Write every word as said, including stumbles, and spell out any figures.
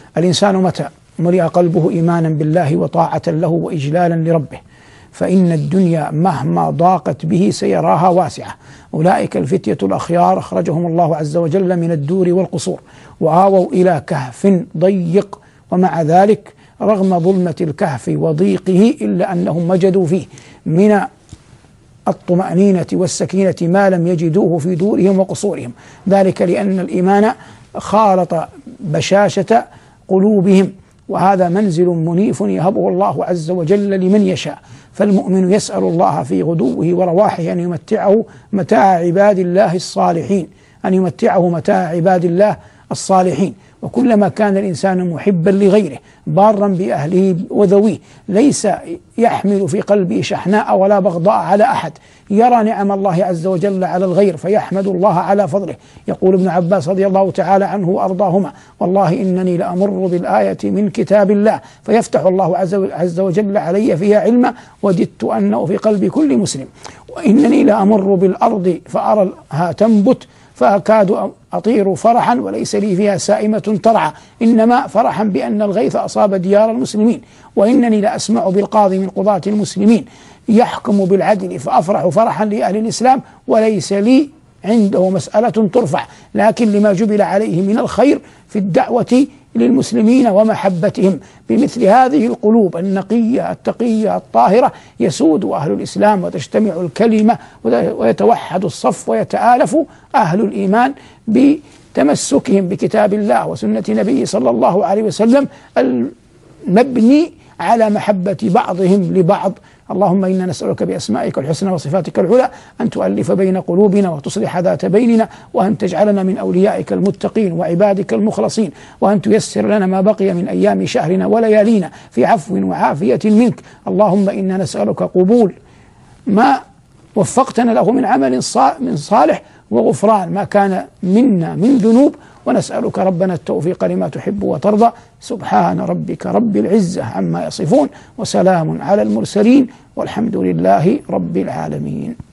الإنسان متى ملئ قلبه إيمانا بالله وطاعة له وإجلالا لربه فإن الدنيا مهما ضاقت به سيراها واسعة. أولئك الفتية الأخيار أخرجهم الله عز وجل من الدور والقصور وآووا إلى كهف ضيق، ومع ذلك رغم ظلمة الكهف وضيقه إلا أنهم وجدوا فيه من الطمأنينة والسكينة ما لم يجدوه في دورهم وقصورهم، ذلك لأن الإيمان خالط بشاشة قلوبهم، وهذا منزل منيف يهبه الله عز وجل لمن يشاء. فالمؤمن يسأل الله في غدوه ورواحه أن يمتعه متاع عباد الله الصالحين، أن يمتعه متاع عباد الله الصالحين. وكلما كان الإنسان محبا لغيره بارا بأهله وذويه ليس يحمل في قلبه شحناء ولا بغضاء على أحد، يرى نعم الله عز وجل على الغير فيحمد الله على فضله. يقول ابن عباس رضي الله تعالى عنه وأرضاهما: والله إنني لأمر بالآية من كتاب الله فيفتح الله عز وجل علي فيها علما وددت أنه في قلب كل مسلم، وإنني لأمر بالأرض فأرها تنبت فأكاد أطير فرحا وليس لي فيها سائمة ترعى، إنما فرحا بأن الغيث أصاب ديار المسلمين، وإنني لأسمع بالقاضي من قضاة المسلمين يحكم بالعدل فأفرح فرحا لأهل الإسلام وليس لي عنده مسألة ترفع، لكن لما جبل عليه من الخير في الدعوة للمسلمين ومحبتهم. بمثل هذه القلوب النقية التقية الطاهرة يسود أهل الإسلام وتجتمع الكلمة ويتوحد الصف ويتآلف أهل الإيمان بتمسكهم بكتاب الله وسنة نبيه صلى الله عليه وسلم المبني على محبة بعضهم لبعض. اللهم إنا نسألك بأسمائك الحسنى وصفاتك العلى أن تؤلف بين قلوبنا وتصلح ذات بيننا، وأن تجعلنا من أوليائك المتقين وعبادك المخلصين، وأن تيسر لنا ما بقي من أيام شهرنا وليالينا في عفو وعافية منك. اللهم إنا نسألك قبول ما وفقتنا له من عمل من صالح وغفران ما كان منا من ذنوب، ونسألك ربنا التوفيق لما تحب وترضى. سبحان ربك رب العزة عما يصفون وسلام على المرسلين والحمد لله رب العالمين.